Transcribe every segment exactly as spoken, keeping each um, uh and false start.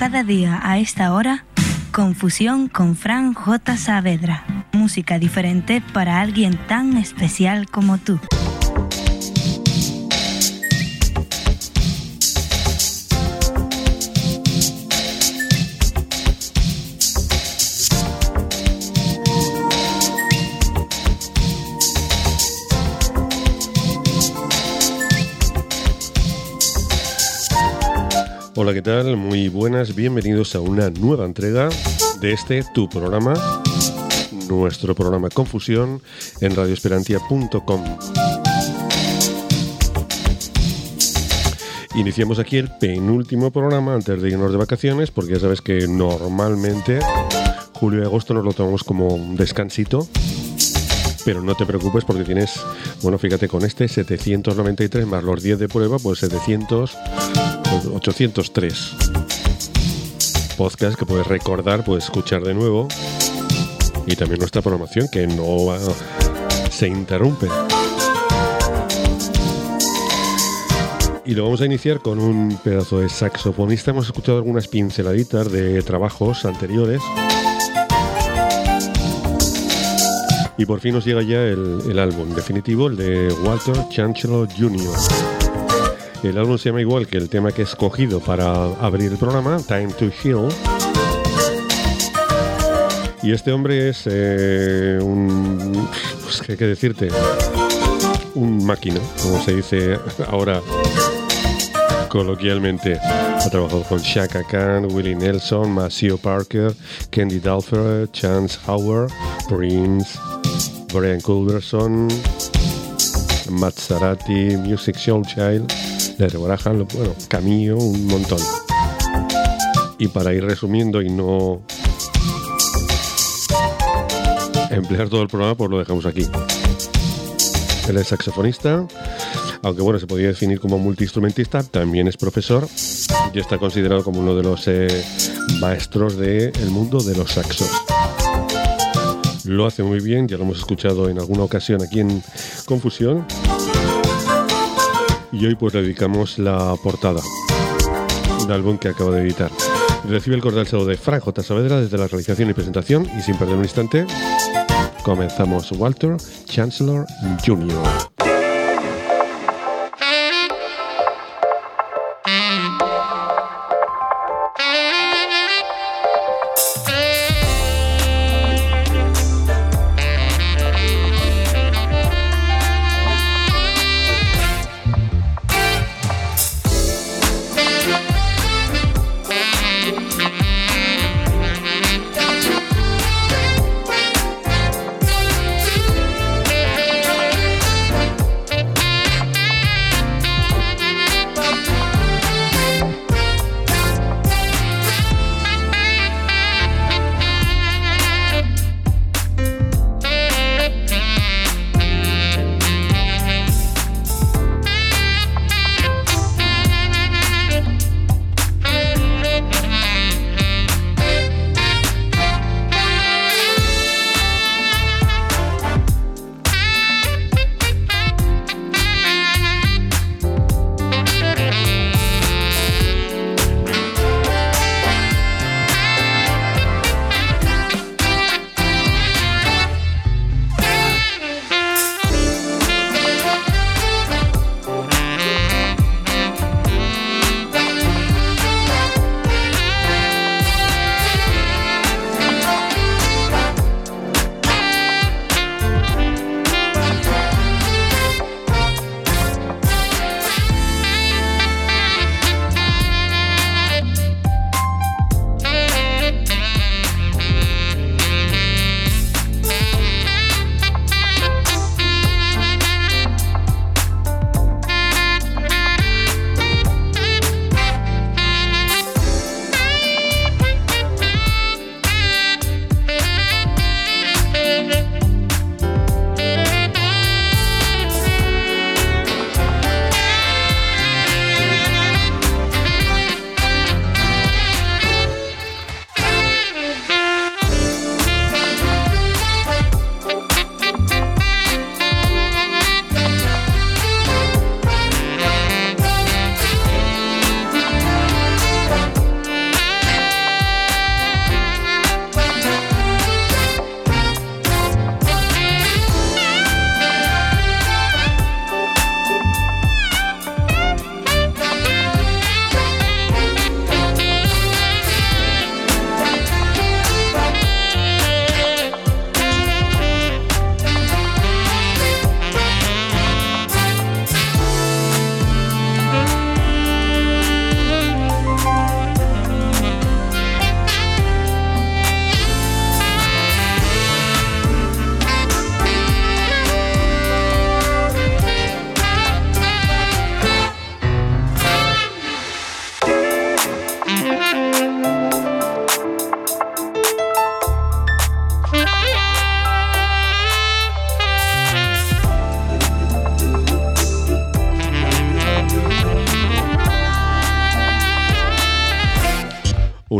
cada día a esta hora, Confusión con Fran J. Saavedra. Música diferente para alguien tan especial como tú. Hola, ¿qué tal? Muy buenas, bienvenidos a una nueva entrega de este tu programa, nuestro programa Confusión en radio esperantia punto com. Iniciamos aquí el penúltimo programa antes de irnos de vacaciones, porque ya sabes que normalmente julio y agosto nos lo tomamos como un descansito, pero no te preocupes porque tienes, bueno, fíjate, con este setecientos noventa y tres más los diez de prueba, pues setecientos, pues ochocientos tres podcasts que puedes recordar, puedes escuchar de nuevo, y también nuestra programación que no va, se interrumpe. Y lo vamos a iniciar con un pedazo de saxofonista. Hemos escuchado algunas pinceladitas de trabajos anteriores y por fin nos llega ya el, el álbum definitivo, el de Walter Chancellor junior El álbum se llama igual que el tema que he escogido para abrir el programa, Time to Heal. Y este hombre es eh, un... pues qué hay que decirte, un máquina, como se dice ahora coloquialmente. Ha trabajado con Chaka Khan, Willie Nelson, Maceo Parker, Candy Dulfer, Chance Howard, Prince, Brian Culberson, Matt Sarati, Music Soul Child, Larry Graham, bueno, Camillo, un montón. Y para ir resumiendo y no emplear todo el programa, pues lo dejamos aquí. Él es saxofonista, aunque bueno, se podría definir como multiinstrumentista, también es profesor y está considerado como uno de los eh, maestros del mundo de los saxos. Lo hace muy bien, ya lo hemos escuchado en alguna ocasión aquí en Confusión. Y hoy pues le dedicamos la portada del álbum que acabo de editar. Recibe el cordial saludo de Fran J. Saavedra desde la realización y presentación, y sin perder un instante, comenzamos. Walter Chancellor junior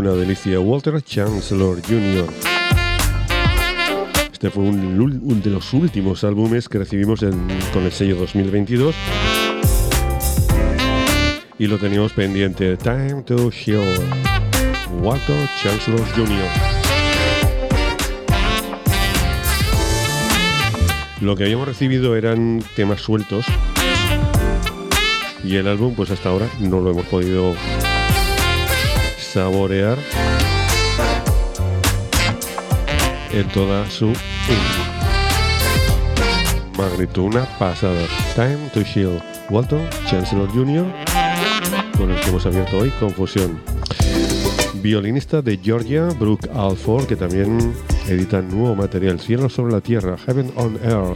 una delicia, Walter Chancellor junior Este fue un, un de los últimos álbumes que recibimos en, con el sello dos mil veintidós y lo teníamos pendiente. Time to Heal, Walter Chancellor junior Lo que habíamos recibido eran temas sueltos y el álbum pues hasta ahora no lo hemos podido saborear en toda su magnitud. Una pasada. Time to Heal, Walter Chancellor junior con el que hemos abierto hoy Confusión. Violinista de Georgia, Brooke Alford, que también edita nuevo material, Cielo sobre la Tierra, Heaven on Earth.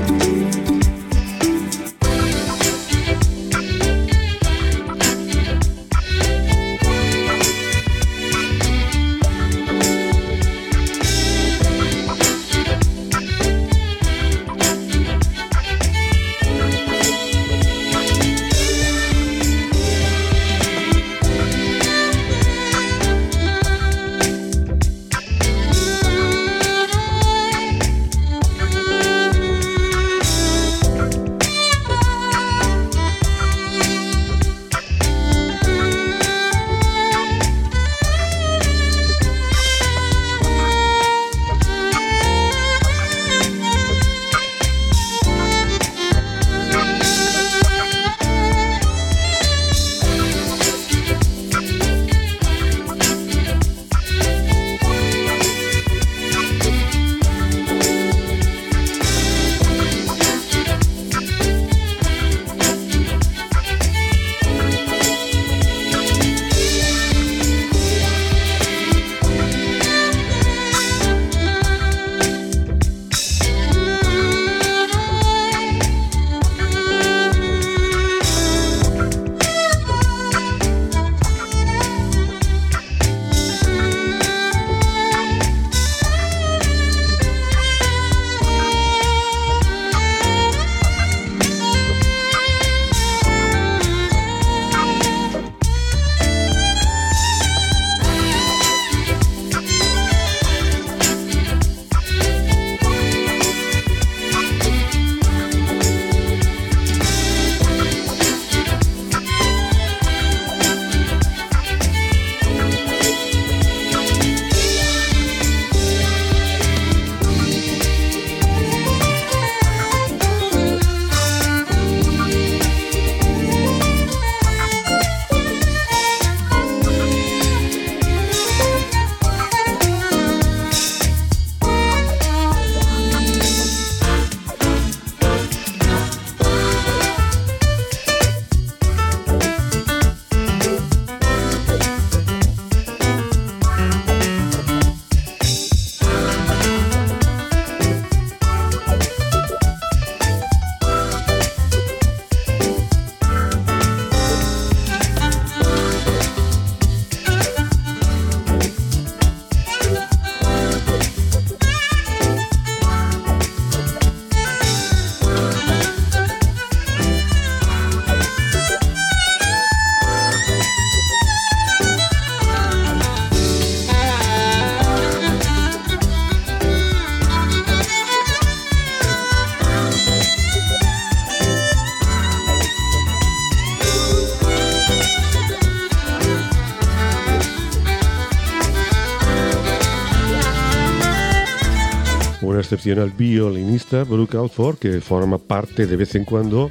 una excepcional violinista, Brooke Alford, que forma parte de vez en cuando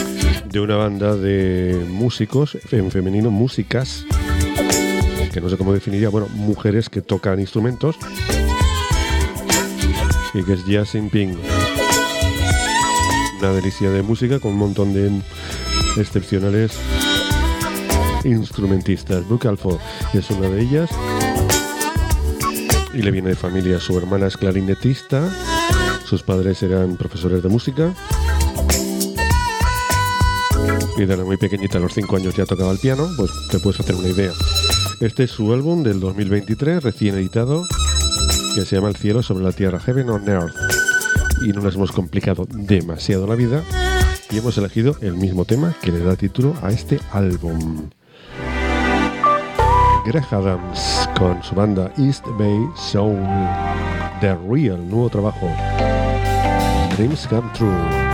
de una banda de músicos, en femenino, músicas, que no sé cómo definiría, bueno, mujeres que tocan instrumentos, y que es Jazz in Pink. Una delicia de música con un montón de excepcionales instrumentistas. Brooke Alford es una de ellas y le viene de familia. Su hermana es clarinetista, sus padres eran profesores de música y de la muy pequeñita, a los cinco años ya tocaba el piano. Pues te puedes hacer una idea. Este es su álbum del dos mil veintitrés, recién editado, que se llama El cielo sobre la tierra, Heaven on Earth. Y no nos hemos complicado demasiado la vida y hemos elegido el mismo tema que le da título a este álbum. Greg Adams con su banda East Bay Soul. The Real, nuevo trabajo. Dreams Come True.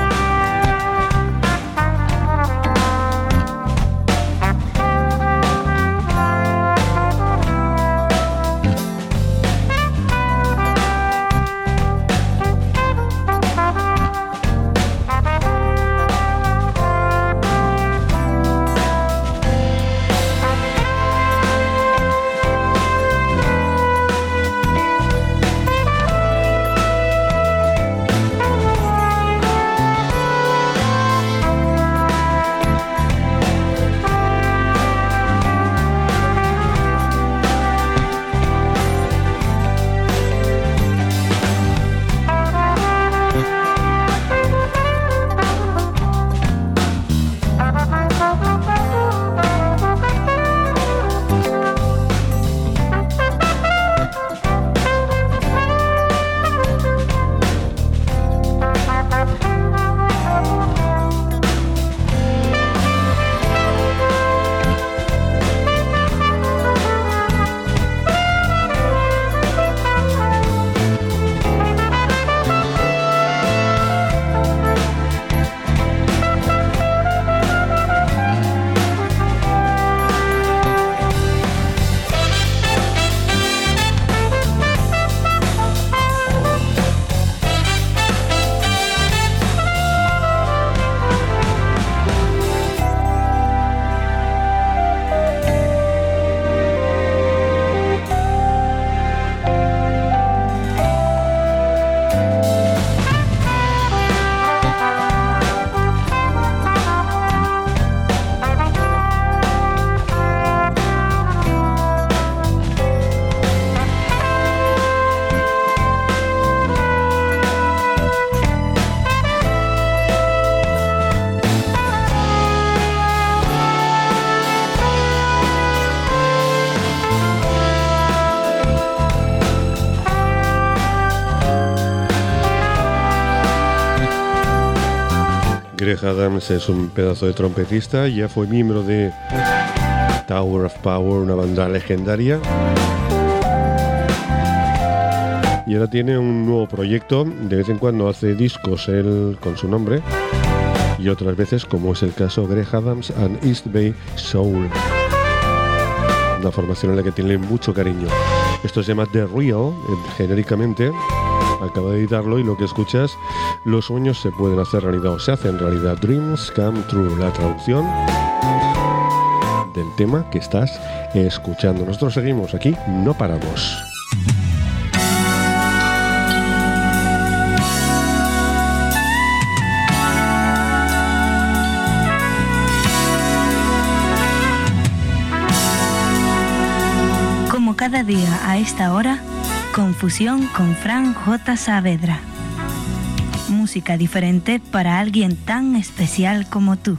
Greg Adams es un pedazo de trompetista, ya fue miembro de Tower of Power, una banda legendaria, y ahora tiene un nuevo proyecto. De vez en cuando hace discos él con su nombre y otras veces, como es el caso, Greg Adams and East Bay Soul, una formación en la que tiene mucho cariño. Esto se llama The Real, genéricamente. Acaba de editarlo y lo que escuchas, los sueños se pueden hacer realidad o se hacen realidad. Dreams Come True, la traducción del tema que estás escuchando. Nosotros seguimos aquí, no paramos. Como cada día a esta hora, Confusión con Fran J. Saavedra. Música diferente para alguien tan especial como tú.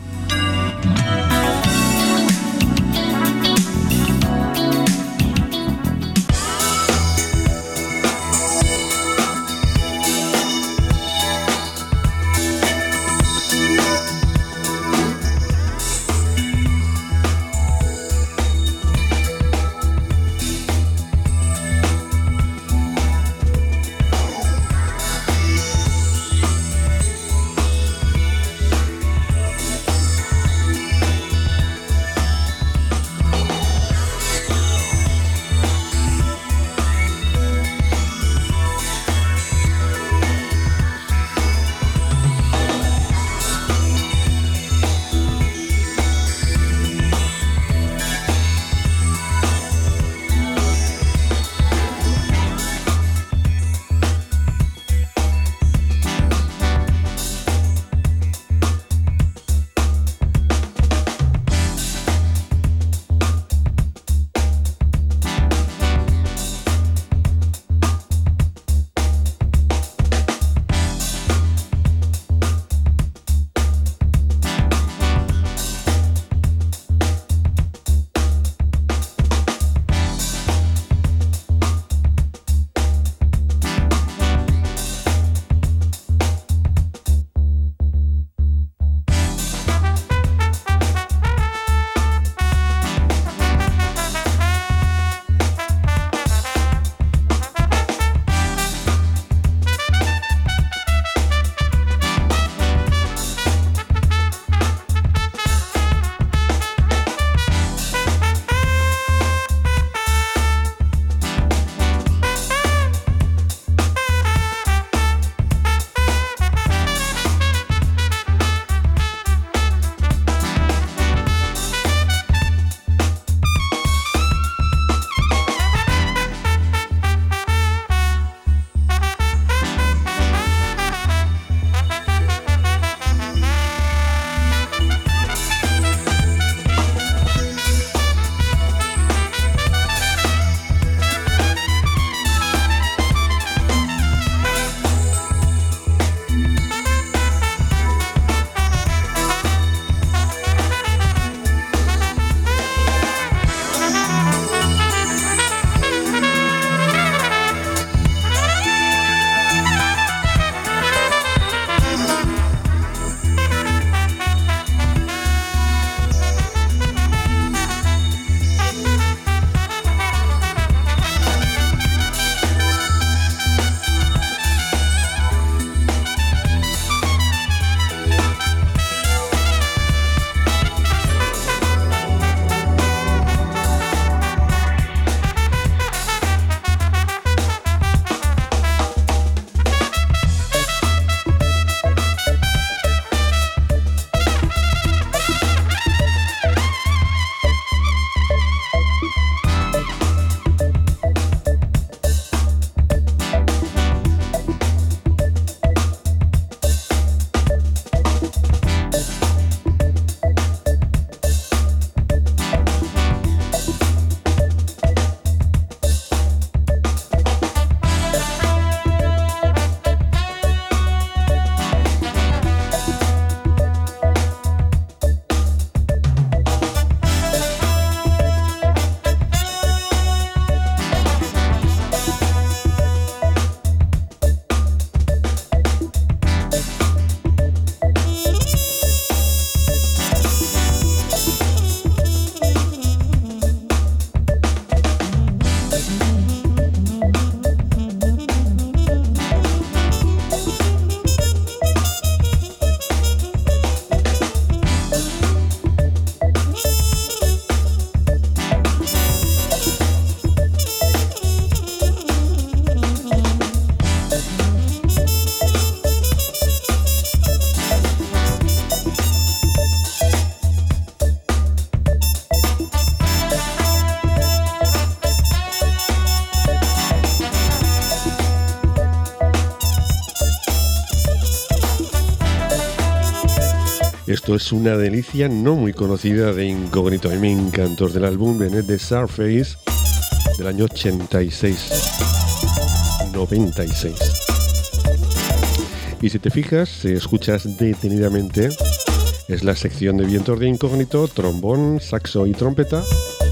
Esto es una delicia no muy conocida de Incógnito. A mí me encantó, del álbum Beneath the Surface del año ochenta y seis, noventa y seis. Y si te fijas, si escuchas detenidamente, es la sección de vientos de Incógnito, trombón, saxo y trompeta,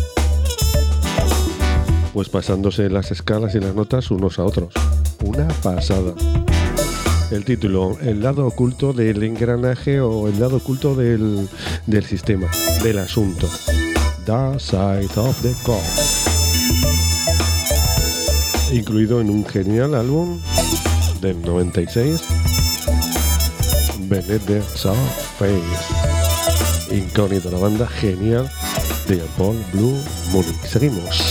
pues pasándose las escalas y las notas unos a otros. Una pasada. El título, el lado oculto del engranaje o el lado oculto del, del sistema, del asunto. Dark Side of the Coin. Incluido en un genial álbum del noventa y seis, Beneath the Surface. Incógnito, la banda genial de Jean-Paul Blue Mooney. Seguimos.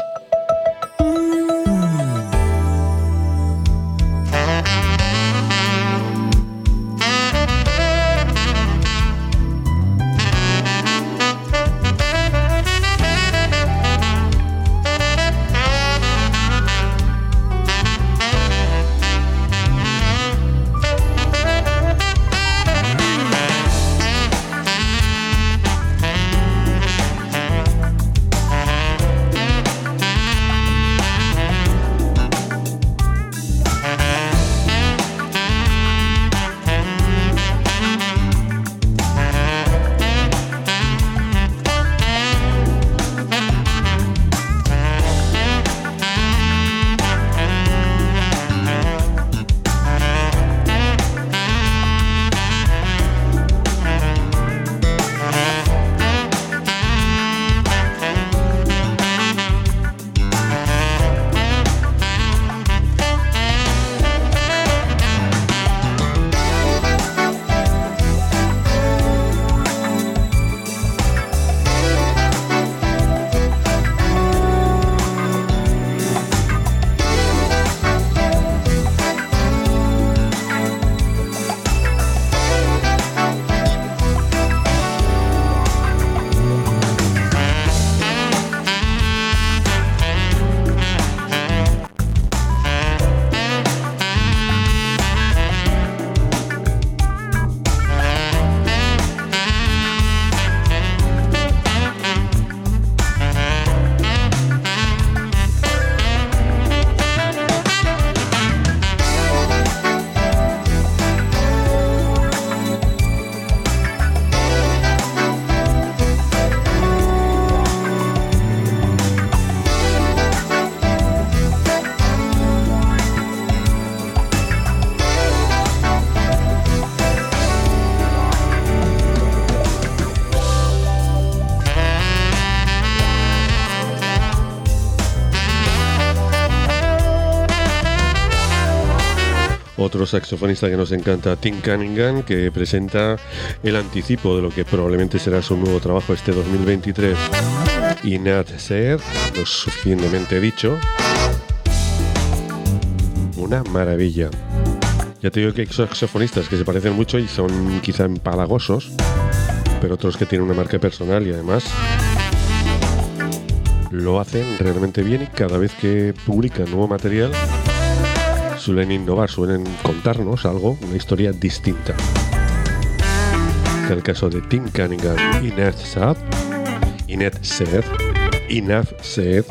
Otro saxofonista que nos encanta, Tim Cunningham, que presenta el anticipo de lo que probablemente será su nuevo trabajo este dos mil veintitrés. Y Nat Said, lo suficientemente dicho, una maravilla. Ya te digo que hay saxofonistas que se parecen mucho y son quizá empalagosos, pero otros que tienen una marca personal y además lo hacen realmente bien, y cada vez que publican nuevo material suelen innovar, suelen contarnos algo, una historia distinta. En el caso de Tim Cunningham y Nat Said, y Nat Said, y Nat Said,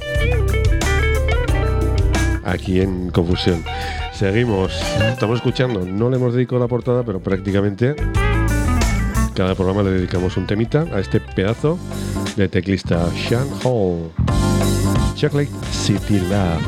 aquí en Confusión. Seguimos, estamos escuchando, no le hemos dedicado la portada, pero prácticamente cada programa le dedicamos un temita a este pedazo de teclista, Sean Hall, Chocolate City Lab.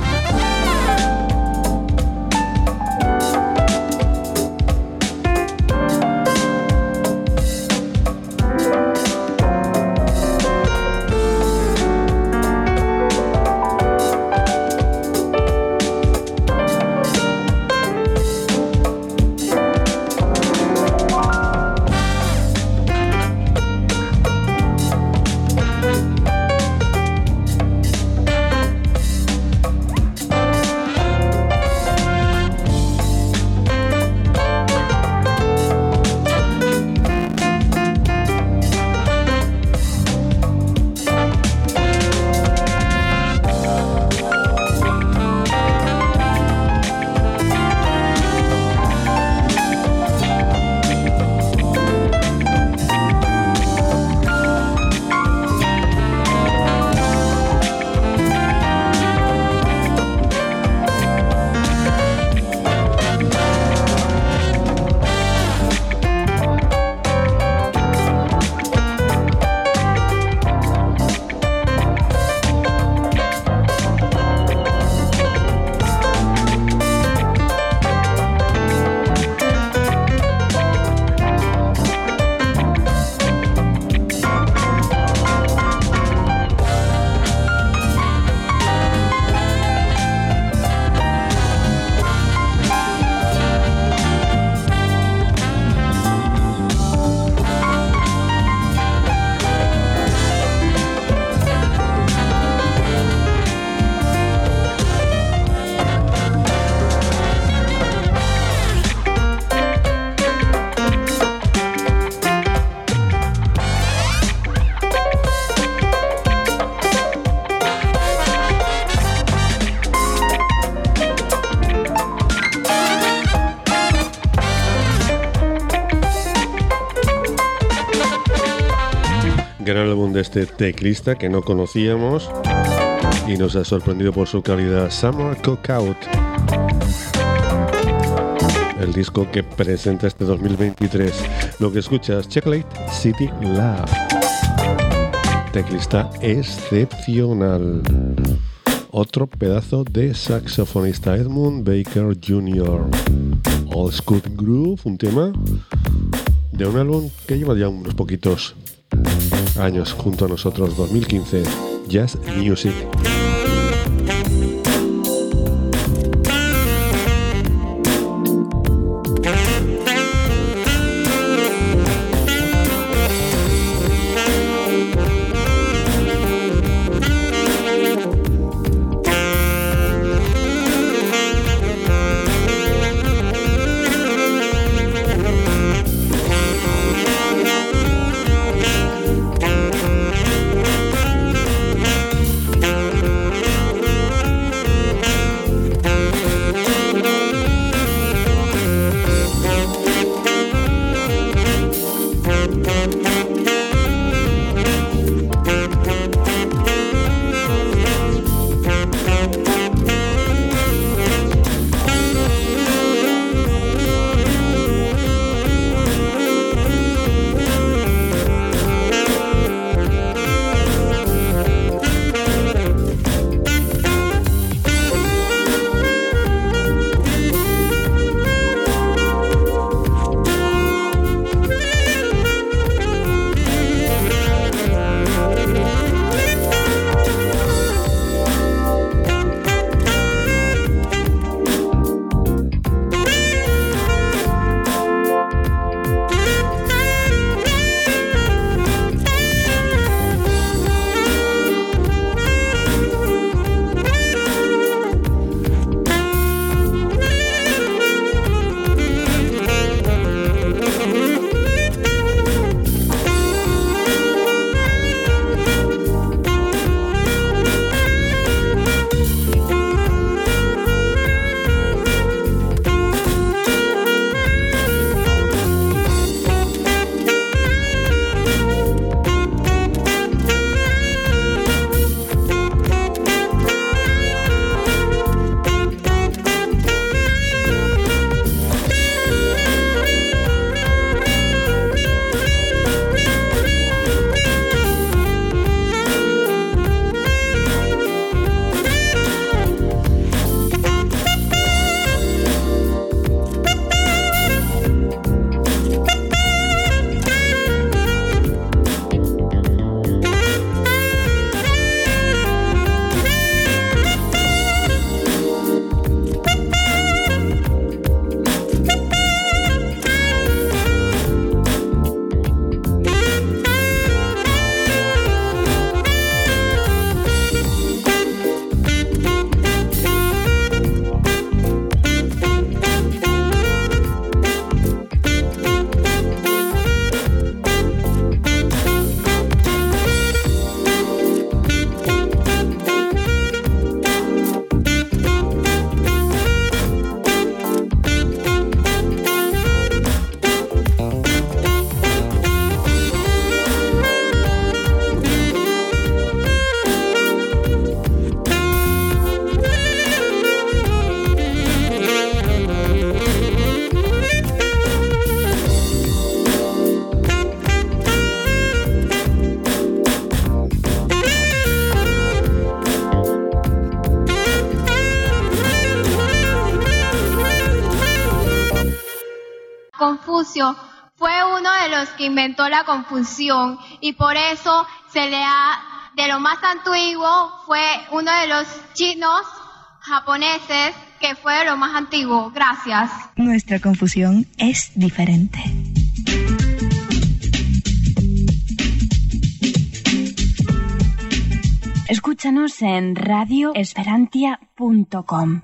Gran álbum de este teclista que no conocíamos y nos ha sorprendido por su calidad. Summer Cookout, el disco que presenta este dos mil veintitrés. Lo que escuchas, Chocolate City Love. Teclista excepcional. Otro pedazo de saxofonista, Edmund Baker junior Old School Groove, un tema de un álbum que lleva ya unos poquitos años junto a nosotros, dos mil quince, Jazz Music. Confucio fue uno de los que inventó la confusión y por eso se le ha, de lo más antiguo, fue uno de los chinos japoneses que fue de lo más antiguo. Gracias. Nuestra confusión es diferente. Escúchanos en radio esperantia punto com.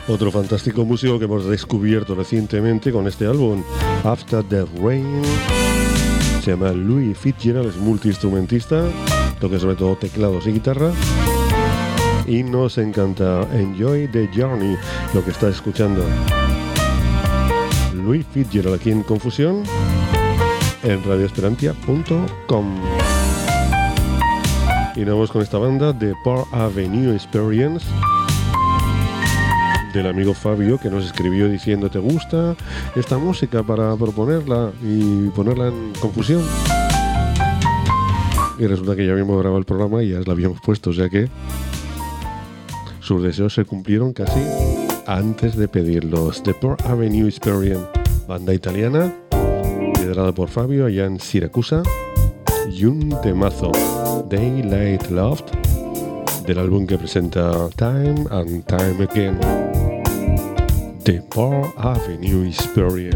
Otro fantástico músico que hemos descubierto recientemente con este álbum, After the Rain. Se llama Louis Fitzgerald, es multiinstrumentista, toca sobre todo teclados y guitarra. Y nos encanta Enjoy the Journey, lo que está escuchando. Louis Fitzgerald aquí en Confusión, en radio esperantia punto com. Y nos vamos con esta banda de Park Avenue Experience, del amigo Fabio, que nos escribió diciendo: ¿te gusta esta música para proponerla y ponerla en Confusión? Y resulta que ya habíamos grabado el programa y ya la habíamos puesto, o sea que sus deseos se cumplieron casi antes de pedirlos. The Park Avenue Experience, banda italiana liderada por Fabio allá en Siracusa, y un temazo, Daylight Loft, del álbum que presenta Time and Time Again, The Park Avenue Experience.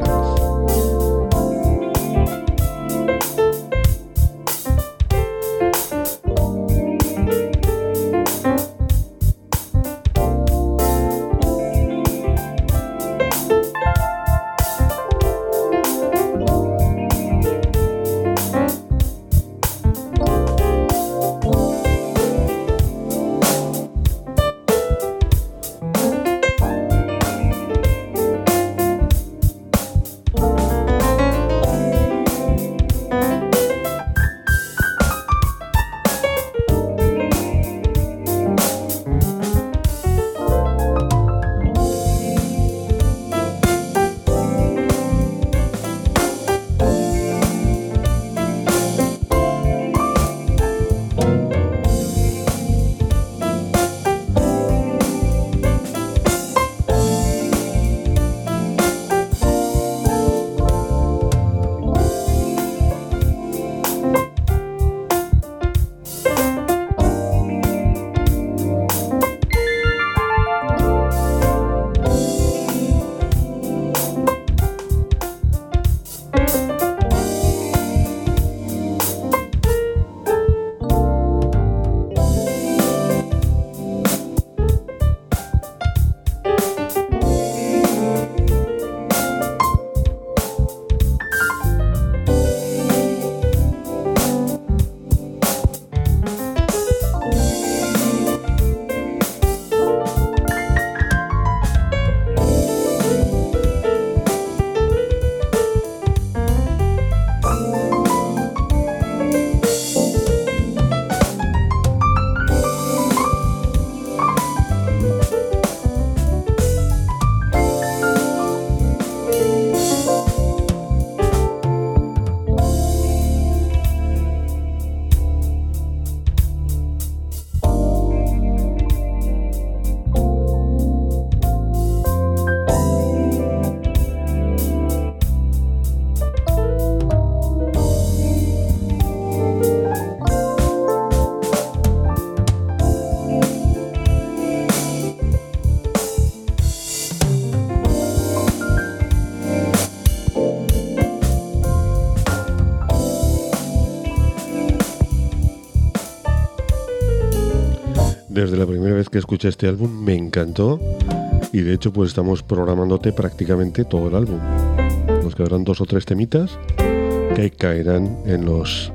Desde la primera vez que escuché este álbum me encantó y de hecho pues estamos programándote prácticamente todo el álbum. Nos quedarán dos o tres temitas que caerán en los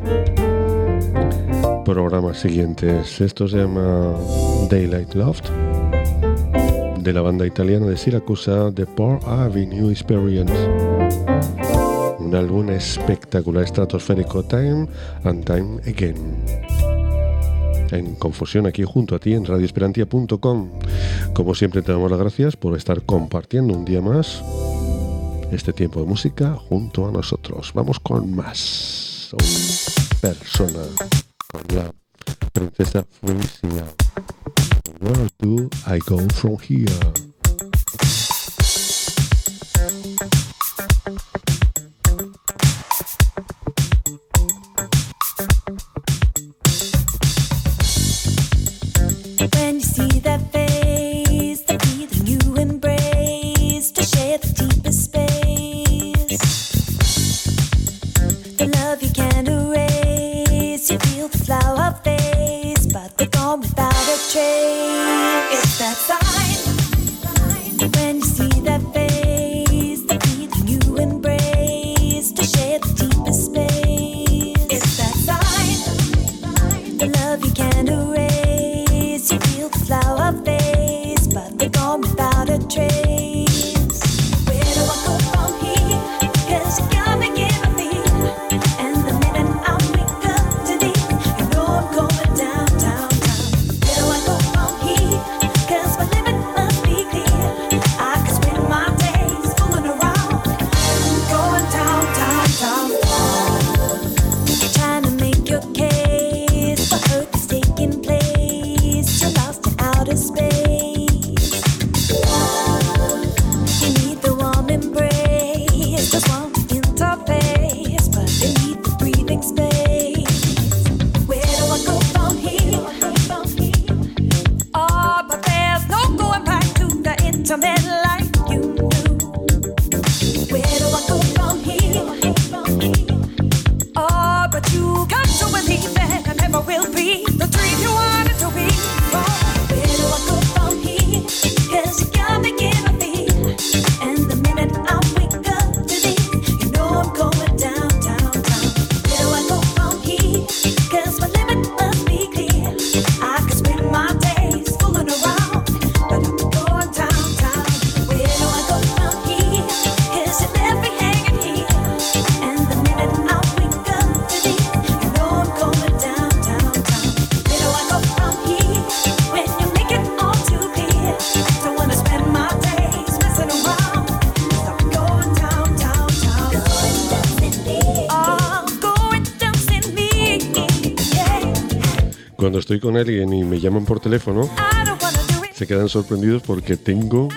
programas siguientes. Esto se llama Daylight Loft, de la banda italiana de Siracusa, The Park Avenue Experience. Un álbum espectacular, estratosférico, Time and Time Again. En Confusión, aquí junto a ti en radio esperantia punto com. Como siempre te damos las gracias por estar compartiendo un día más este tiempo de música junto a nosotros. Vamos con más. Una persona con la princesa Frisia. Where do I go from here? It's that sign Cuando estoy con alguien y me llaman por teléfono, se quedan sorprendidos porque tengo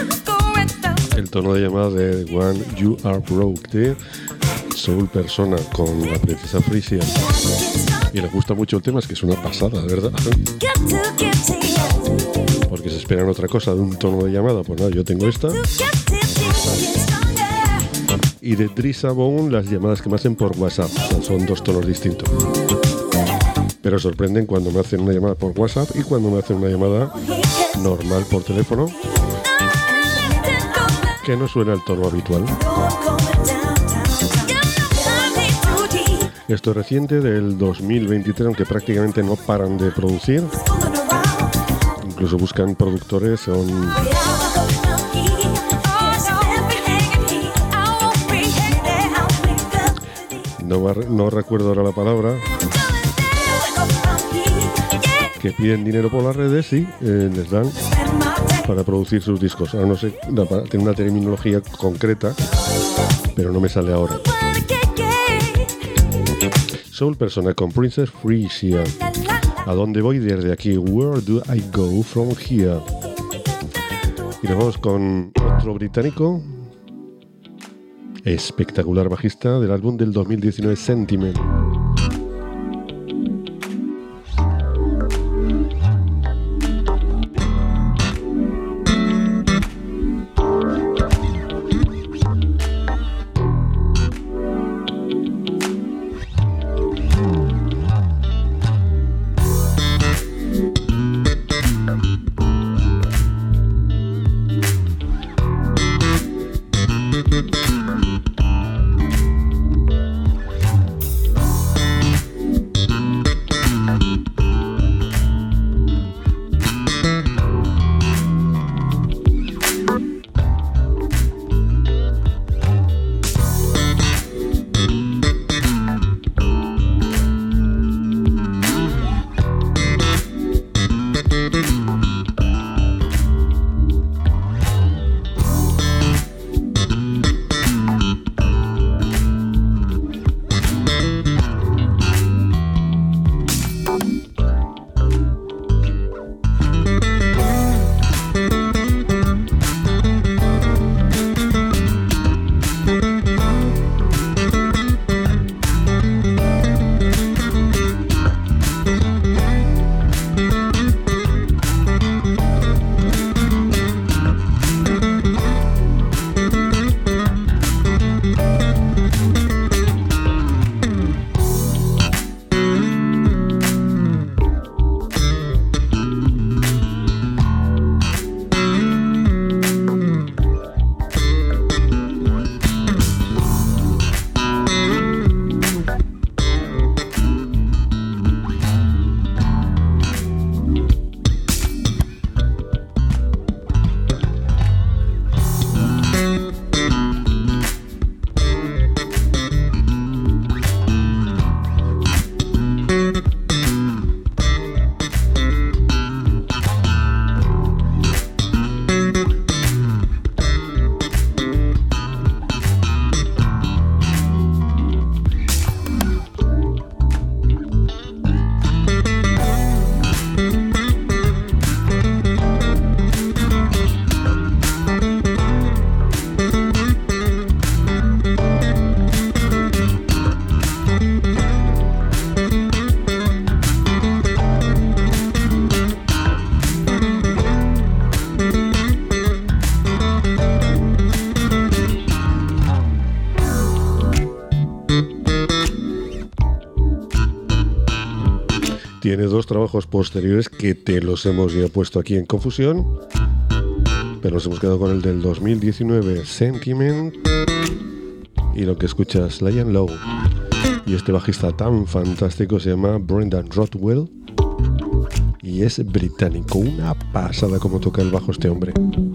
el tono de llamada de When You Are Broke de Soul Persona con la princesa Frisia. Y les gusta mucho el tema, es que es una pasada, de verdad. Porque se esperan otra cosa de un tono de llamada, pues nada, yo tengo esta. Y de Drisa Bone las llamadas que me hacen por WhatsApp, o sea, son dos tonos distintos. Pero sorprenden cuando me hacen una llamada por WhatsApp y cuando me hacen una llamada normal por teléfono, que no suena el tono habitual. Esto es reciente, del dos mil veintitrés, aunque prácticamente no paran de producir. Incluso buscan productores, son... No, no recuerdo ahora la palabra. Que piden dinero por las redes y eh, les dan para producir sus discos. Ahora no sé, tiene una terminología concreta, pero no me sale ahora. Soul Persona con Princess Frisia. ¿A dónde voy desde aquí? Where do I go from here? Y nos vamos con otro británico, espectacular bajista del álbum del dos mil diecinueve, Sentiment. Tiene dos trabajos posteriores que te los hemos ya puesto aquí en confusión, pero nos hemos quedado con el del dos mil diecinueve, Sentiment, y lo que escuchas, Lion Low. Y este bajista tan fantástico se llama Brendan Rothwell y es británico. Una pasada como toca el bajo este hombre.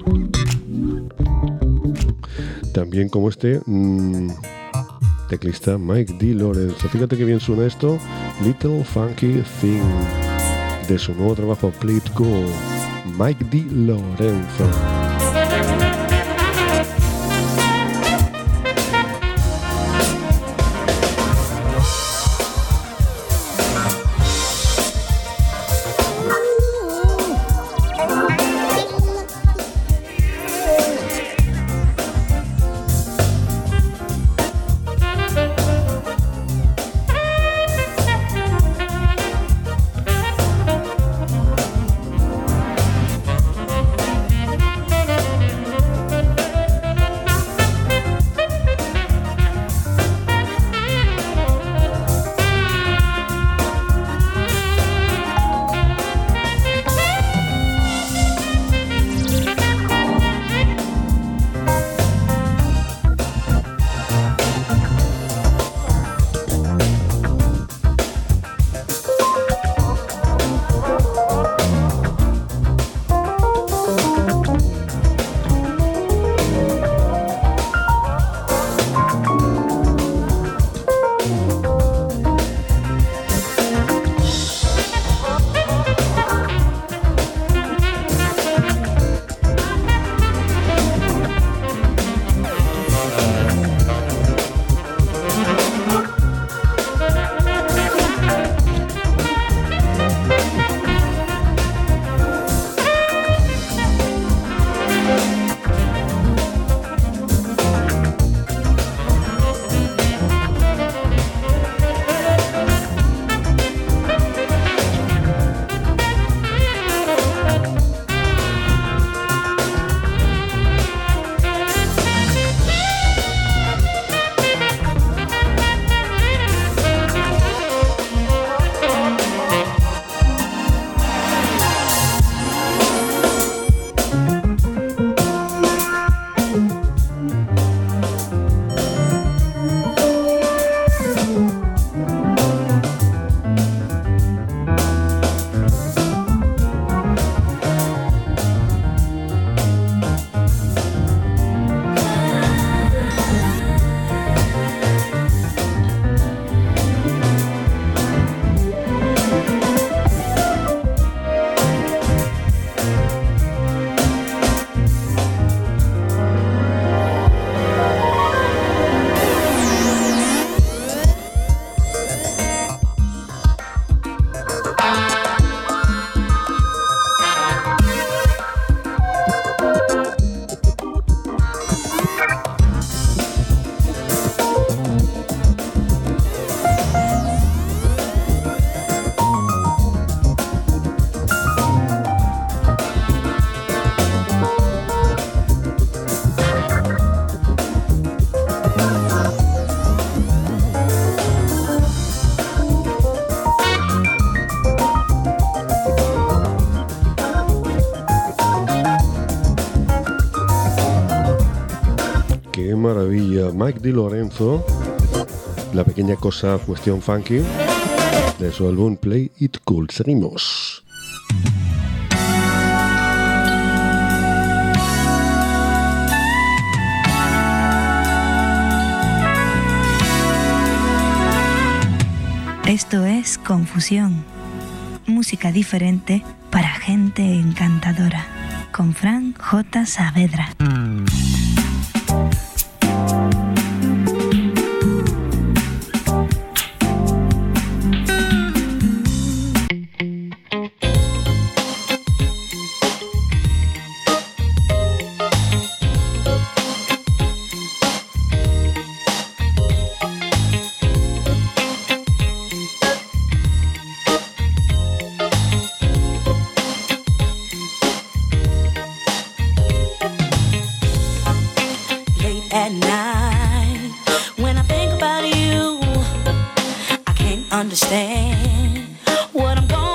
También como este mmm, teclista Mike D. Lorenzo. Fíjate que bien suena esto, Little Funky Thing, de su nuevo trabajo Play It Cool, Mike D. Lorenzo. Maravilla, Mike D. Lorenzo, la pequeña cosa cuestión funky de su álbum Play It Cool. Seguimos. Esto es Confusión, música diferente para gente encantadora, con Fran J. Saavedra. Understand what I'm going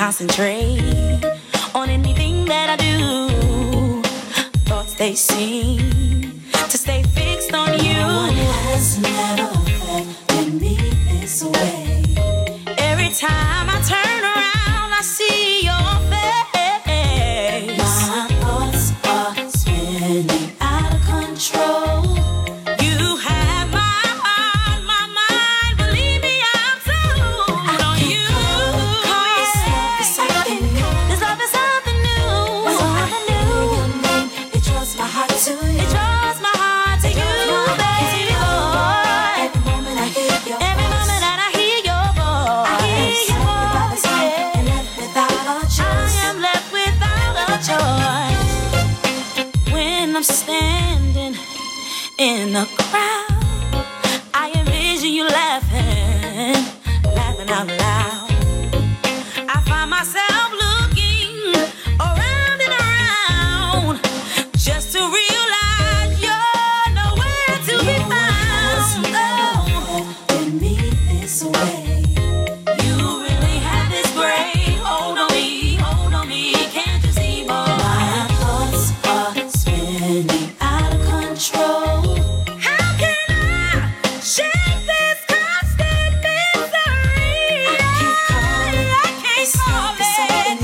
concentrate on anything that I do. Thoughts they seem to stay fixed on you. No one has never affected me this way. Every time I turn around, I see your face. My thoughts are spinning out of control. You have my heart, my mind. Believe me, I'm sold on you. This love is something new. This love is something new. Something new. It draws my heart to you. It draws my heart to you, baby boy. Every moment I hear your voice. Every moment that I hear your voice. I hear your voice. And left without a choice. I am left without a choice. When I'm standing in a crowd, I envision you laughing, laughing out loud. I find myself looking around and around just to realize you're nowhere to be found. Oh, in me this way. You really have this great hold on me, hold on me. Can't you see, boy? My thoughts are spinning out of control. How can I shake this constant misery? I can't call it. I can't call it.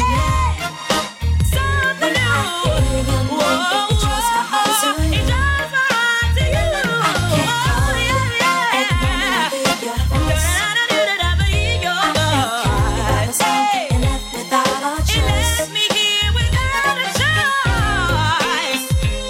Something new. Whoa, it draws my heart to you. It draws my heart to you. I can't call it. Every moment I hear your voice. I can't carry the sound and left without a choice. It left me here without a choice.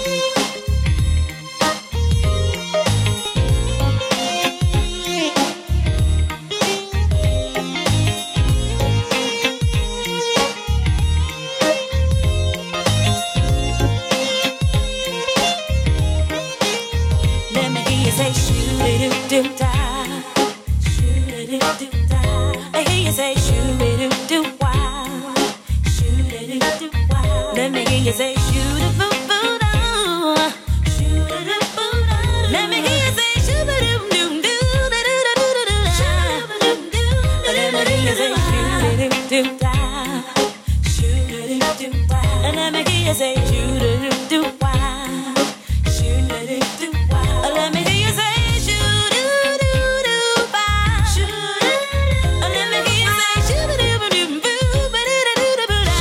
Let me hear you say shoot-a-doo-doo-da, shoot-a-doo-doo-da. I hear you say shoot-a-doo-doo-wah, shoot-a-doo-doo-wah. Let me hear you say shoot-a-boo-boo-da, shoot-a-doo-boo-da. Let me hear you say shoot-a-doo-doo-doo-da-doo-da-doo-da-doo. Let me hear you say shoot-a-doo-doo-da, shoot-a-doo-doo-wah. And let me hear you say shoot-a-doo-doo-wah, shoot-a-doo-doo-wah. Let me hear you say shoot-a-doo-doo-wah, shoot-a-doo. Let me hear you say shoot-a-doo-doo-boo-ba-doo-da-doo-da.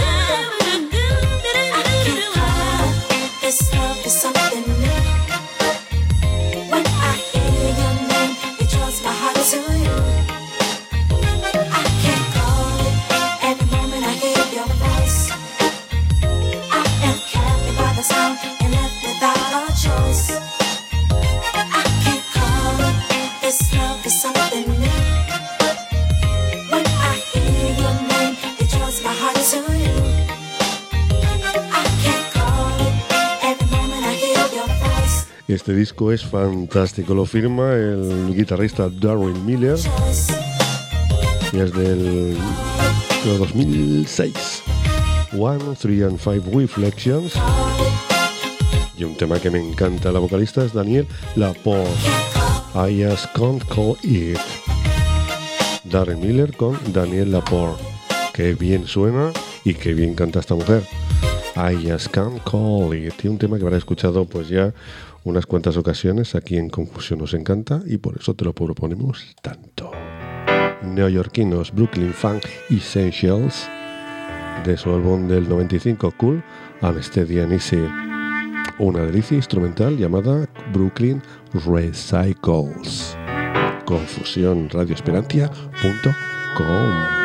I can't call this love is something new. When I hear your name, it draws my heart to you. I can't call it. Every moment I hear your voice. I am captured by the sound and left without a choice. I can't call it. This love is something new. When I hear your name, it draws my heart to you. I can't call it. Every moment I hear your voice. Este disco es fantástico, lo firma el guitarrista Darren Miller Choice. y es del del dos mil seis. One, Three and Five Reflections. Y un tema que me encanta, la vocalista es Danielle Laporte. I Just Can't Call It. Darren Miller con Danielle Laporte. Qué bien suena y qué bien canta esta mujer. I Just Can't Call It. Y un tema que habrá escuchado pues ya unas cuantas ocasiones aquí en Confusión Nos Encanta y por eso te lo proponemos tanto. Neoyorquinos Brooklyn Funk Essentials, de su álbum del noventa y cinco Cool and Steady and Easy. Una delicia instrumental llamada Brooklyn Recycles. Confusión radioesperantia punto com.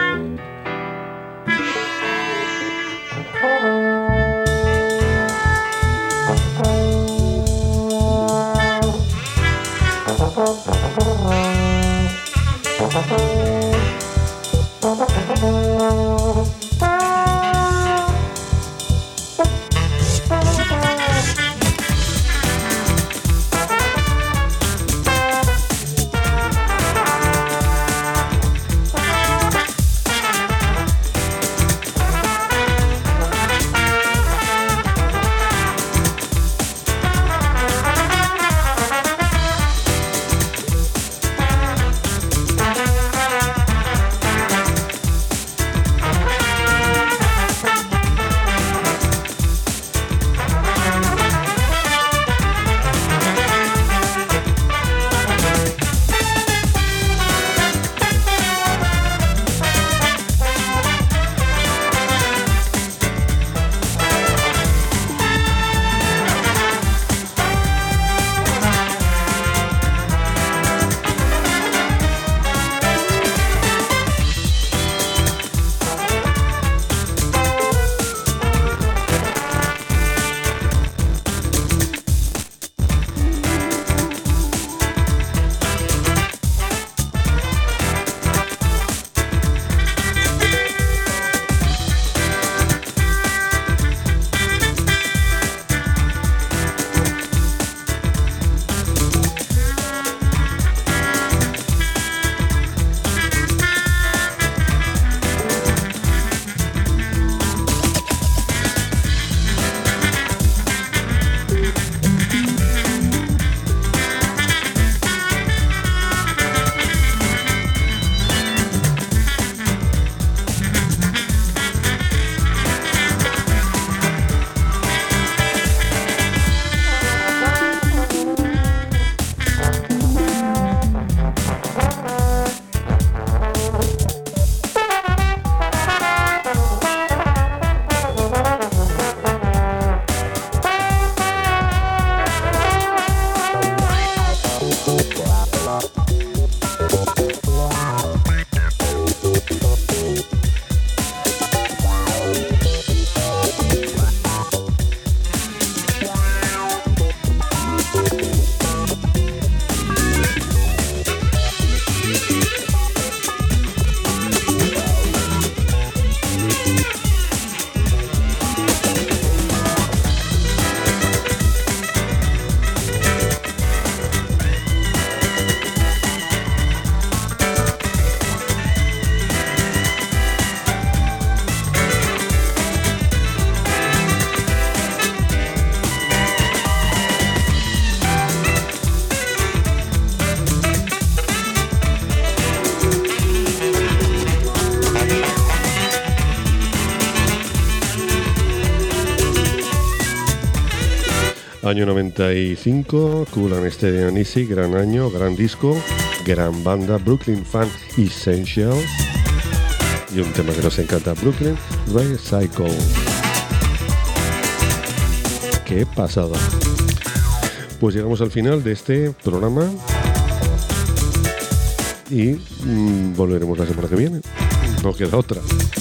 Año noventa y cinco, Kool and Steady and Easy, gran año, gran disco, gran banda, Brooklyn Fan Essentials. Y un tema que nos encanta, Brooklyn Recycle. ¡Qué pasada! Pues llegamos al final de este programa y mmm, volveremos la semana que viene. No queda otra.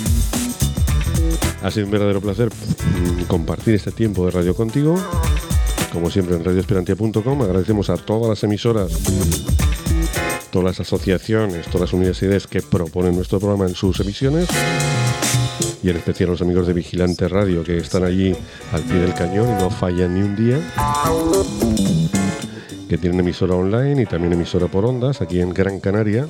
Ha sido un verdadero placer mmm, compartir este tiempo de radio contigo. Como siempre en radio esperantia punto com. Agradecemos a todas las emisoras, todas las asociaciones, todas las universidades que proponen nuestro programa en sus emisiones, y en especial a los amigos de Vigilante Radio que están allí al pie del cañón y no fallan ni un día, que tienen emisora online y también emisora por ondas aquí en Gran Canaria.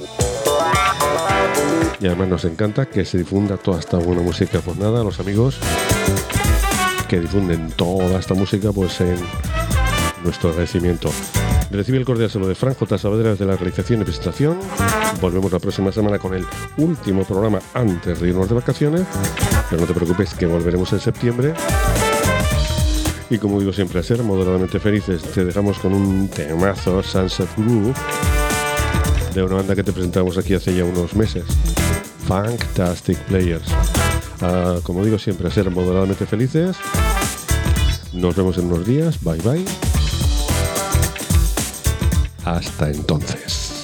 Y además nos encanta que se difunda toda esta buena música. Pues nada, a los amigos que difunden toda esta música, pues en nuestro agradecimiento. Recibe el cordial saludo de Fran J. Saavedra desde la realización y presentación. Volvemos la próxima semana con el último programa antes de irnos de vacaciones, pero no te preocupes que volveremos en septiembre. Y como digo siempre, a ser moderadamente felices. Te dejamos con un temazo, Sunset Groove, de una banda que te presentamos aquí hace ya unos meses, Fantastic Players. Uh, como digo siempre, a ser moderadamente felices. Nos vemos en unos días. Bye bye. Hasta entonces.